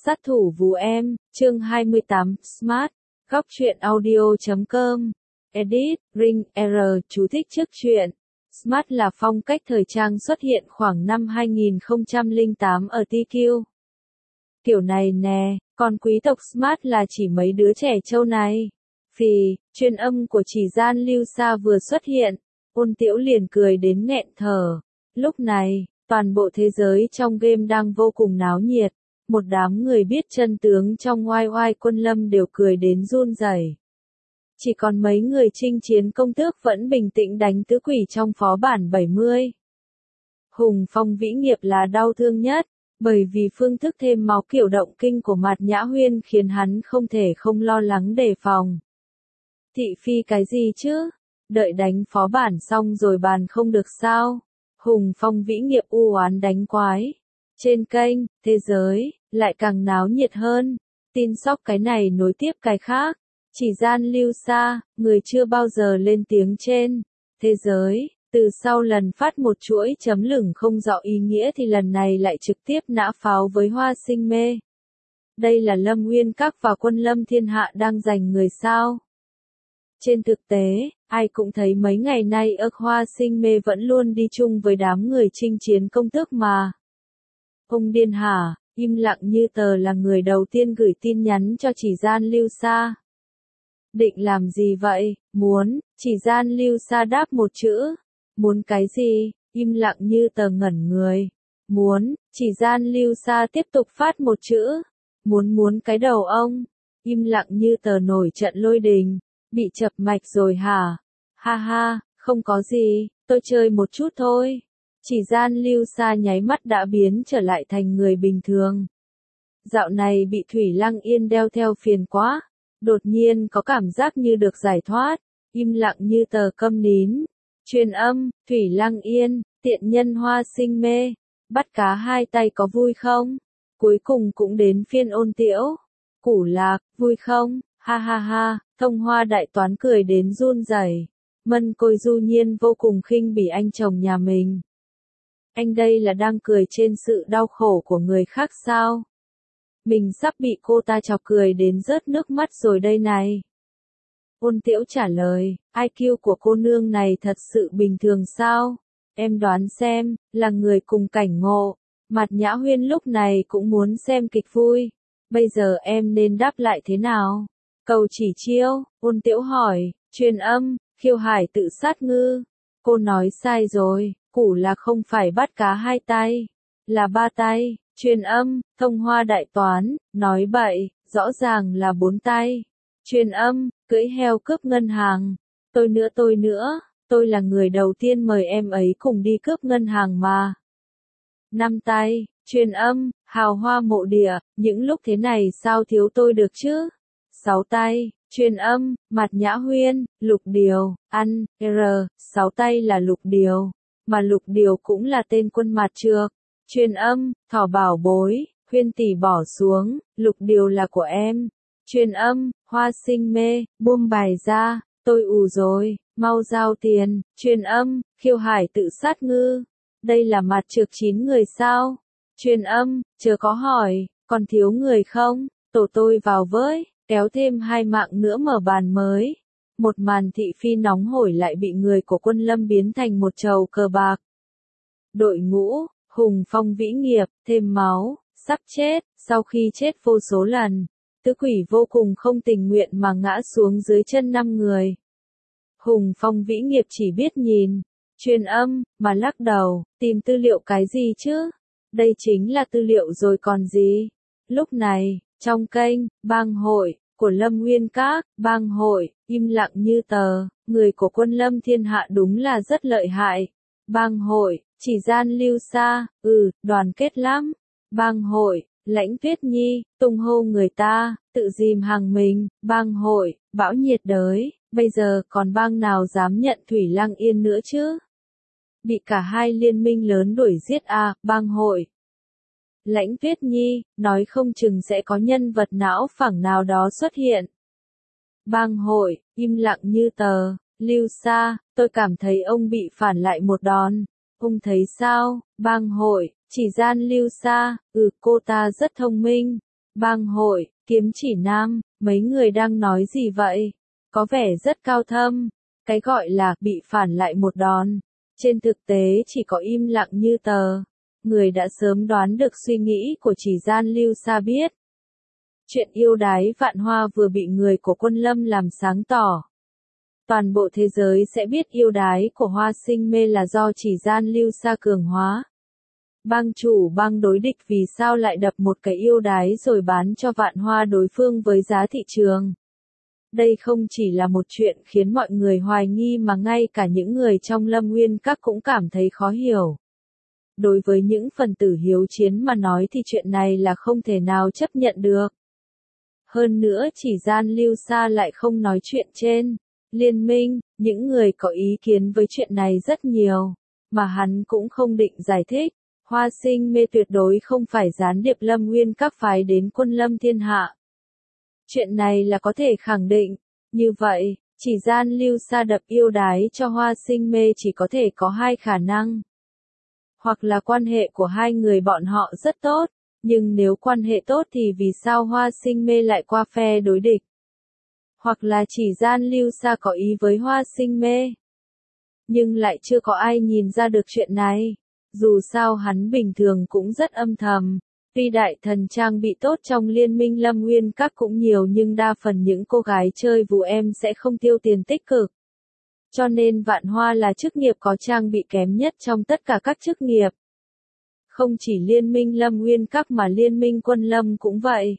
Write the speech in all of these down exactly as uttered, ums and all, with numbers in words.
Sát thủ Vú Em, chương hai mươi tám, Smart, góc truyện audio chấm com, edit, Ring, R, chú thích trước truyện. Smart là phong cách thời trang xuất hiện khoảng năm hai nghìn không trăm lẻ tám ở tê quy. Kiểu này nè, còn quý tộc Smart là chỉ mấy đứa trẻ trâu này. Phì, truyền âm của chỉ gian Lưu Sa vừa xuất hiện, Ôn Tiễu liền cười đến nghẹn thở. Lúc này, toàn bộ thế giới trong game đang vô cùng náo nhiệt. Một đám người biết chân tướng trong oai oai quân lâm đều cười đến run rẩy. Chỉ còn mấy người chinh chiến công tước vẫn bình tĩnh đánh tứ quỷ trong phó bản bảy mươi. Hùng Phong Vĩ Nghiệp là đau thương nhất, bởi vì phương thức thêm máu kiểu động kinh của Mạt Nhã Huyên khiến hắn không thể không lo lắng đề phòng. Thị phi cái gì chứ? Đợi đánh phó bản xong rồi bàn không được sao? Hùng Phong Vĩ Nghiệp u oán đánh quái. Trên kênh, thế giới, lại càng náo nhiệt hơn. Tin sóc cái này nối tiếp cái khác. Chỉ gian Lưu Sa, người chưa bao giờ lên tiếng trên thế giới, từ sau lần phát một chuỗi chấm lửng không rõ ý nghĩa thì lần này lại trực tiếp nã pháo với Hoa Sinh Mê. Đây là Lâm Nguyên Các và Quân Lâm Thiên Hạ đang giành người sao? Trên thực tế, ai cũng thấy mấy ngày nay ức Hoa Sinh Mê vẫn luôn đi chung với đám người chinh chiến công tước mà. Ông điên hả? Im lặng như tờ là người đầu tiên gửi tin nhắn cho chỉ gian Lưu Sa. Định làm gì vậy? Muốn, chỉ gian Lưu Sa đáp một chữ. Muốn cái gì? Im lặng như tờ ngẩn người. Muốn, chỉ gian Lưu Sa tiếp tục phát một chữ. Muốn muốn cái đầu ông. Im lặng như tờ nổi trận lôi đình. Bị chập mạch rồi hả? Ha ha, không có gì, tôi chơi một chút thôi. Chỉ gian Lưu Sa nháy mắt đã biến trở lại thành người bình thường. Dạo này bị Thủy Lăng Yên đeo theo phiền quá. Đột nhiên có cảm giác như được giải thoát. Im lặng như tờ câm nín. Truyền âm, Thủy Lăng Yên, tiện nhân Hoa Sinh Mê. Bắt cá hai tay có vui không? Cuối cùng cũng đến phiên Ôn Tiễu. Củ Lạc, vui không? Ha ha ha, Thông Hoa đại toán cười đến run rẩy. Mân Côi du nhiên vô cùng khinh bỉ anh chồng nhà mình. Anh đây là đang cười trên sự đau khổ của người khác sao? Mình sắp bị cô ta chọc cười đến rớt nước mắt rồi đây này. Ôn Tiễu trả lời, i kiu của cô nương này thật sự bình thường sao? Em đoán xem, là người cùng cảnh ngộ. Mạt Nhã Huyên lúc này cũng muốn xem kịch vui. Bây giờ em nên đáp lại thế nào? Cầu chỉ chiêu, Ôn Tiễu hỏi, truyền âm, khiêu hải tự sát ngư. Cô nói sai rồi, củ là không phải bắt cá hai tay, là ba tay. Truyền âm, Thông Hoa đại toán, nói bậy, rõ ràng là bốn tay. Truyền âm, cưỡi heo cướp ngân hàng. Tôi nữa tôi nữa, tôi là người đầu tiên mời em ấy cùng đi cướp ngân hàng mà. Năm tay. Truyền âm, hào hoa mộ địa, những lúc thế này sao thiếu tôi được chứ? Sáu tay. Truyền âm, Mạt Nhã Huyên, Lục Điều, ăn, R, sáu tay là Lục Điều, mà Lục Điều cũng là tên quân mặt trược. Truyền âm, Thỏ Bảo Bối, Huyên tỷ bỏ xuống, Lục Điều là của em. Truyền âm, Hoa Sinh Mê, buông bài ra, tôi ù rồi, mau giao tiền. Truyền âm, Khiêu Hải tự sát ngư. Đây là mặt trược chín người sao? Truyền âm, chờ có hỏi, còn thiếu người không? Tổ tôi vào với, kéo thêm hai mạng nữa mở bàn mới. Một màn thị phi nóng hổi lại bị người của Quân Lâm biến thành một chầu cờ bạc. Đội ngũ, Hùng Phong Vĩ Nghiệp, thêm máu, sắp chết, sau khi chết vô số lần. Tứ quỷ vô cùng không tình nguyện mà ngã xuống dưới chân năm người. Hùng Phong Vĩ Nghiệp chỉ biết nhìn, truyền âm, mà lắc đầu, tìm tư liệu cái gì chứ? Đây chính là tư liệu rồi còn gì? Lúc này, trong kênh, bang hội, của Lâm Nguyên Các, bang hội, im lặng như tờ, người của Quân Lâm Thiên Hạ đúng là rất lợi hại. Bang hội, chỉ gian Lưu Sa, ừ, đoàn kết lắm. Bang hội, Lãnh Tuyết Nhi, tung hô người ta, tự dìm hàng mình. Bang hội, bão nhiệt đới, bây giờ còn bang nào dám nhận Thủy Lăng Yên nữa chứ? Bị cả hai liên minh lớn đuổi giết à, bang hội. Lãnh Tuyết Nhi, nói không chừng sẽ có nhân vật não phẳng nào đó xuất hiện. Bang hội, im lặng như tờ, Lưu Sa, tôi cảm thấy ông bị phản lại một đòn. Ông thấy sao? Bang hội, chỉ gian Lưu Sa, ừ, cô ta rất thông minh. Bang hội, kiếm chỉ nam, mấy người đang nói gì vậy? Có vẻ rất cao thâm. Cái gọi là bị phản lại một đòn. Trên thực tế chỉ có im lặng như tờ. Người đã sớm đoán được suy nghĩ của Chỉ Gian Lưu Sa biết. Chuyện yêu đái vạn hoa vừa bị người của Quân Lâm làm sáng tỏ. Toàn bộ thế giới sẽ biết yêu đái của Hoa Sinh Mê là do Chỉ Gian Lưu Sa cường hóa. Bang chủ bang đối địch vì sao lại đập một cái yêu đái rồi bán cho vạn hoa đối phương với giá thị trường. Đây không chỉ là một chuyện khiến mọi người hoài nghi mà ngay cả những người trong Lâm Nguyên Các cũng cảm thấy khó hiểu. Đối với những phần tử hiếu chiến mà nói thì chuyện này là không thể nào chấp nhận được. Hơn nữa Chỉ Gian Lưu Sa lại không nói chuyện trên liên minh, những người có ý kiến với chuyện này rất nhiều, mà hắn cũng không định giải thích. Hoa Sinh Mê tuyệt đối không phải gián điệp Lâm Nguyên Các phái đến Quân Lâm thiên hạ. Chuyện này là có thể khẳng định. Như vậy, Chỉ Gian Lưu Sa đập yêu đái cho Hoa Sinh Mê chỉ có thể có hai khả năng. Hoặc là quan hệ của hai người bọn họ rất tốt, nhưng nếu quan hệ tốt thì vì sao Hoa Sinh Mê lại qua phe đối địch? Hoặc là Chỉ Gian Lưu Sa có ý với Hoa Sinh Mê. Nhưng lại chưa có ai nhìn ra được chuyện này. Dù sao hắn bình thường cũng rất âm thầm. Tuy đại thần trang bị tốt trong liên minh Lâm Nguyên Các cũng nhiều nhưng đa phần những cô gái chơi vụ em sẽ không tiêu tiền tích cực. Cho nên vạn hoa là chức nghiệp có trang bị kém nhất trong tất cả các chức nghiệp. Không chỉ liên minh Lâm Nguyên Các mà liên minh Quân Lâm cũng vậy.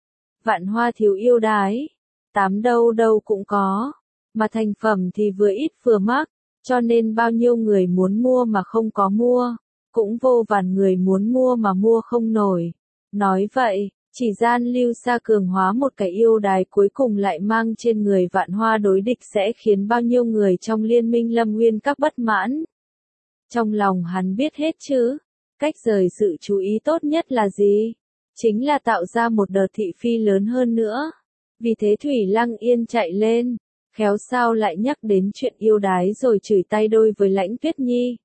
Vạn hoa thiếu yêu đái. Tám đâu đâu cũng có. Mà thành phẩm thì vừa ít vừa mắc. Cho nên bao nhiêu người muốn mua mà không có mua. Cũng vô vàn người muốn mua mà mua không nổi. Nói vậy, Chỉ Gian Lưu Sa cường hóa một cái yêu đái cuối cùng lại mang trên người vạn hoa đối địch sẽ khiến bao nhiêu người trong liên minh Lâm Nguyên Các bất mãn. Trong lòng hắn biết hết chứ. Cách rời sự chú ý tốt nhất là gì? Chính là tạo ra một đợt thị phi lớn hơn nữa. Vì thế Thủy Lăng Yên chạy lên. Khéo sao lại nhắc đến chuyện yêu đái rồi chửi tay đôi với Lãnh Tuyết Nhi.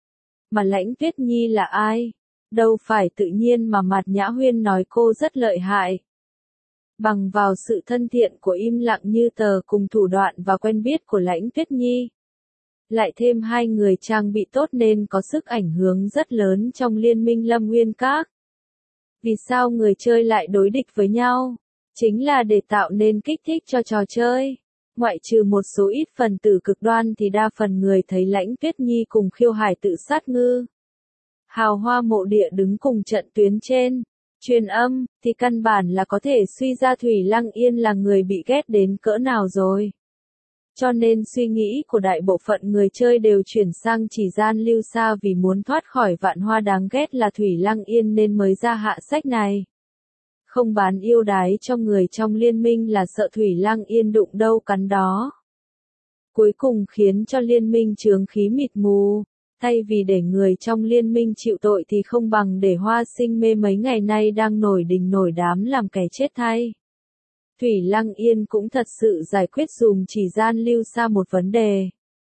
Mà Lãnh Tuyết Nhi là ai? Đâu phải tự nhiên mà Mạt Nhã Huyên nói cô rất lợi hại. Bằng vào sự thân thiện của im lặng như tờ cùng thủ đoạn và quen biết của Lãnh Tuyết Nhi. Lại thêm hai người trang bị tốt nên có sức ảnh hưởng rất lớn trong liên minh Lâm Nguyên Các. Vì sao người chơi lại đối địch với nhau? Chính là để tạo nên kích thích cho trò chơi. Ngoại trừ một số ít phần tử cực đoan thì đa phần người thấy Lãnh Tuyết Nhi cùng Khiêu Hải tự sát ngư. Hào Hoa Mộ Địa đứng cùng trận tuyến trên. Truyền âm, thì căn bản là có thể suy ra Thủy Lăng Yên là người bị ghét đến cỡ nào rồi. Cho nên suy nghĩ của đại bộ phận người chơi đều chuyển sang Chỉ Gian Lưu Sa vì muốn thoát khỏi vạn hoa đáng ghét là Thủy Lăng Yên nên mới ra hạ sách này. Không bán yêu đái cho người trong liên minh là sợ Thủy Lăng Yên đụng đâu cắn đó. Cuối cùng khiến cho liên minh chướng khí mịt mù. Thay vì để người trong liên minh chịu tội thì không bằng để Hoa Sinh Mê mấy ngày nay đang nổi đình nổi đám làm kẻ chết thay. Thủy Lăng Yên cũng thật sự giải quyết dùm Chỉ Gian Lưu Sa một vấn đề.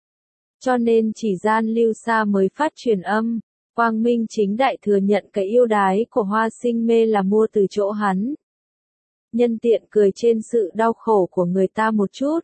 Cho nên Chỉ Gian Lưu Sa mới phát truyền âm. Quang minh chính đại thừa nhận cái yêu đái của Hoa Sinh Mê là mua từ chỗ hắn. Nhân tiện cười trên sự đau khổ của người ta một chút.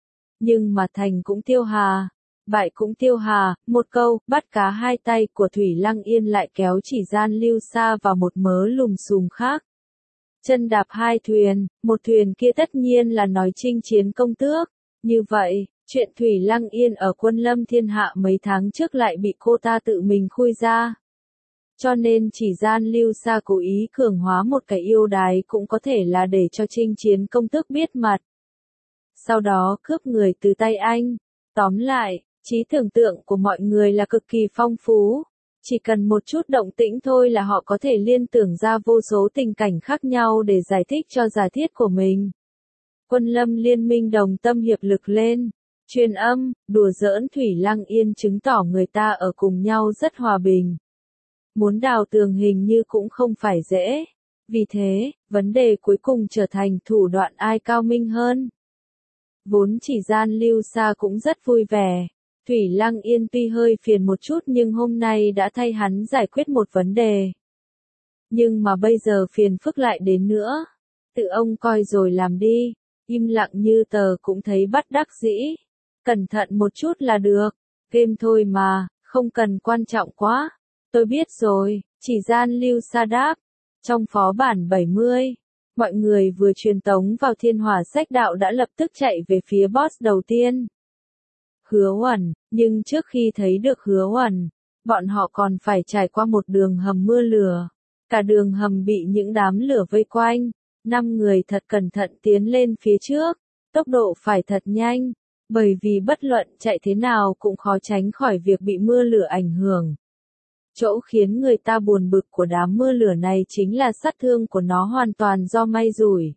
Nhưng mà thành cũng tiêu hà. Bại cũng tiêu hà, một câu, bắt cá hai tay của Thủy Lăng Yên lại kéo Chỉ Gian Lưu Sa vào một mớ lùm xùm khác. Chân đạp hai thuyền, một thuyền kia tất nhiên là nói chinh chiến công tước. Như vậy, chuyện Thủy Lăng Yên ở Quân Lâm thiên hạ mấy tháng trước lại bị cô ta tự mình khui ra. Cho nên Chỉ Gian Lưu Sa cố ý cường hóa một cái yêu đái cũng có thể là để cho chinh chiến công tước biết mặt. Sau đó cướp người từ tay anh. Tóm lại, trí tưởng tượng của mọi người là cực kỳ phong phú. Chỉ cần một chút động tĩnh thôi là họ có thể liên tưởng ra vô số tình cảnh khác nhau để giải thích cho giả thiết của mình. Quân Lâm liên minh đồng tâm hiệp lực lên. Truyền âm, đùa giỡn Thủy Lăng Yên chứng tỏ người ta ở cùng nhau rất hòa bình. Muốn đào tường hình như cũng không phải dễ. Vì thế, vấn đề cuối cùng trở thành thủ đoạn ai cao minh hơn. Vốn Chỉ Gian Lưu Sa cũng rất vui vẻ. Thủy Lăng Yên tuy hơi phiền một chút nhưng hôm nay đã thay hắn giải quyết một vấn đề. Nhưng mà bây giờ phiền phức lại đến nữa. Tự ông coi rồi làm đi. Im lặng như tờ cũng thấy bất đắc dĩ. Cẩn thận một chút là được. Game thôi mà, không cần quan trọng quá. Tôi biết rồi, chỉ gian lưu sa đáp. Trong phó bản bảy mươi, mọi người vừa truyền tống vào thiên hỏa sách đạo đã lập tức chạy về phía boss đầu tiên. Hứa Uẩn, nhưng trước khi thấy được Hứa Uẩn, bọn họ còn phải trải qua một đường hầm mưa lửa. Cả đường hầm bị những đám lửa vây quanh. Năm người thật cẩn thận tiến lên phía trước, tốc độ phải thật nhanh, bởi vì bất luận chạy thế nào cũng khó tránh khỏi việc bị mưa lửa ảnh hưởng. Chỗ khiến người ta buồn bực của đám mưa lửa này chính là sát thương của nó hoàn toàn do may rủi.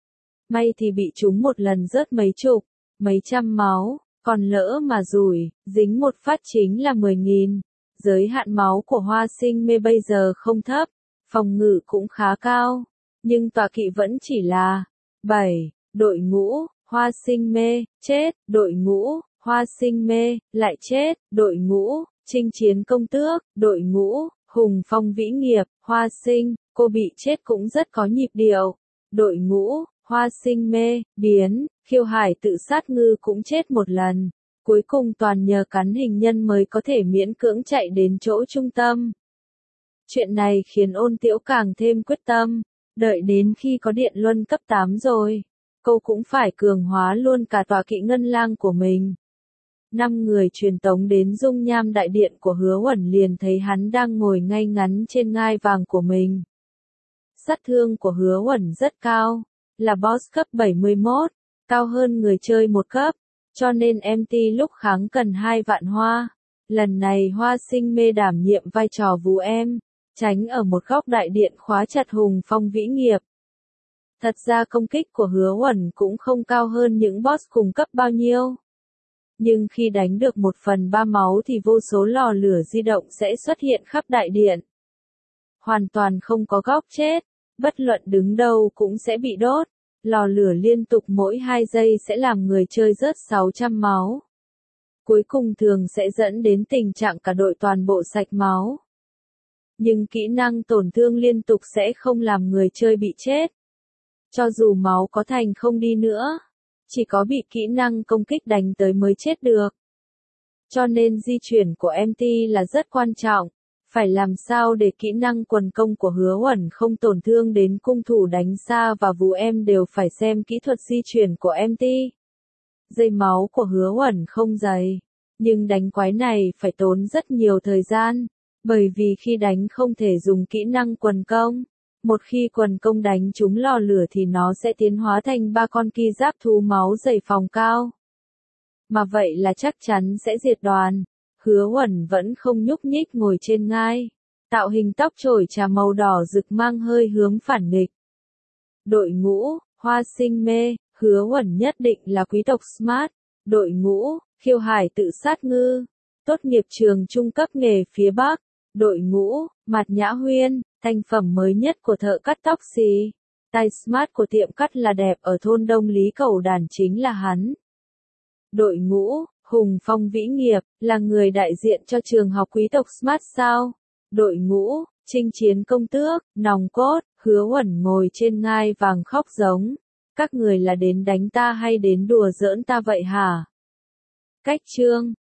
May thì bị chúng một lần rớt mấy chục, mấy trăm máu, còn lỡ mà rủi, dính một phát chính là mười nghìn. Giới hạn máu của Hoa Sinh Mê bây giờ không thấp, phòng ngự cũng khá cao. Nhưng tọa kỵ vẫn chỉ là bảy, đội ngũ, Hoa Sinh Mê, chết, đội ngũ, Hoa Sinh Mê, lại chết, đội ngũ, Chinh Chiến Công Tước, đội ngũ, Hùng Phong Vĩ Nghiệp, Hoa Sinh, cô bị chết cũng rất có nhịp điệu, đội ngũ, Hoa Sinh Mê, biến, Khiêu Hải tự sát ngư cũng chết một lần, cuối cùng toàn nhờ cắn hình nhân mới có thể miễn cưỡng chạy đến chỗ trung tâm. Chuyện này khiến Ôn Tiễu càng thêm quyết tâm. Đợi đến khi có điện luân cấp tám rồi, cô cũng phải cường hóa luôn cả tọa kỵ ngân lang của mình. Năm người truyền tống đến dung nham đại điện của Hứa Uẩn liền thấy hắn đang ngồi ngay ngắn trên ngai vàng của mình. Sát thương của Hứa Uẩn rất cao, là boss cấp bảy mươi mốt, cao hơn người chơi một cấp, cho nên em tê lúc kháng cần hai vạn hoa. Lần này Hoa Sinh Mê đảm nhiệm vai trò vú em. Tránh ở một góc đại điện khóa chặt Hùng Phong Vĩ Nghiệp. Thật ra công kích của Hứa Uẩn cũng không cao hơn những boss cùng cấp bao nhiêu. Nhưng khi đánh được một phần ba máu thì vô số lò lửa di động sẽ xuất hiện khắp đại điện. Hoàn toàn không có góc chết, bất luận đứng đâu cũng sẽ bị đốt. Lò lửa liên tục mỗi hai giây sẽ làm người chơi rớt sáu trăm máu. Cuối cùng thường sẽ dẫn đến tình trạng cả đội toàn bộ sạch máu. Nhưng kỹ năng tổn thương liên tục sẽ không làm người chơi bị chết. Cho dù máu có thành không đi nữa, chỉ có bị kỹ năng công kích đánh tới mới chết được. Cho nên di chuyển của em tê là rất quan trọng, phải làm sao để kỹ năng quần công của Hứa Uẩn không tổn thương đến cung thủ đánh xa và vú em đều phải xem kỹ thuật di chuyển của em tê. Dây máu của Hứa Uẩn không dày, nhưng đánh quái này phải tốn rất nhiều thời gian. Bởi vì khi đánh không thể dùng kỹ năng quần công, một khi quần công đánh trúng lò lửa thì nó sẽ tiến hóa thành ba con ki giáp thú máu dày phòng cao. Mà vậy là chắc chắn sẽ diệt đoàn. Hứa Uẩn vẫn không nhúc nhích ngồi trên ngai. Tạo hình tóc chổi trà màu đỏ rực mang hơi hướng phản nghịch. Đội ngũ, Hoa Sinh Mê, Hứa Uẩn nhất định là quý tộc Smart. Đội ngũ, Khiêu Hải tự sát ngư. Tốt nghiệp trường trung cấp nghề phía Bắc. Đội ngũ, Mạt Nhã Huyên, thành phẩm mới nhất của thợ cắt tóc xì. Tay Smart của tiệm cắt là đẹp ở thôn Đông Lý Cầu Đàn chính là hắn. Đội ngũ, Hùng Phong Vĩ Nghiệp, là người đại diện cho trường học quý tộc Smart sao? Đội ngũ, Chinh Chiến Công Tước, nòng cốt, Hứa Uẩn ngồi trên ngai vàng khóc giống. Các người là đến đánh ta hay đến đùa giỡn ta vậy hả? Cách chương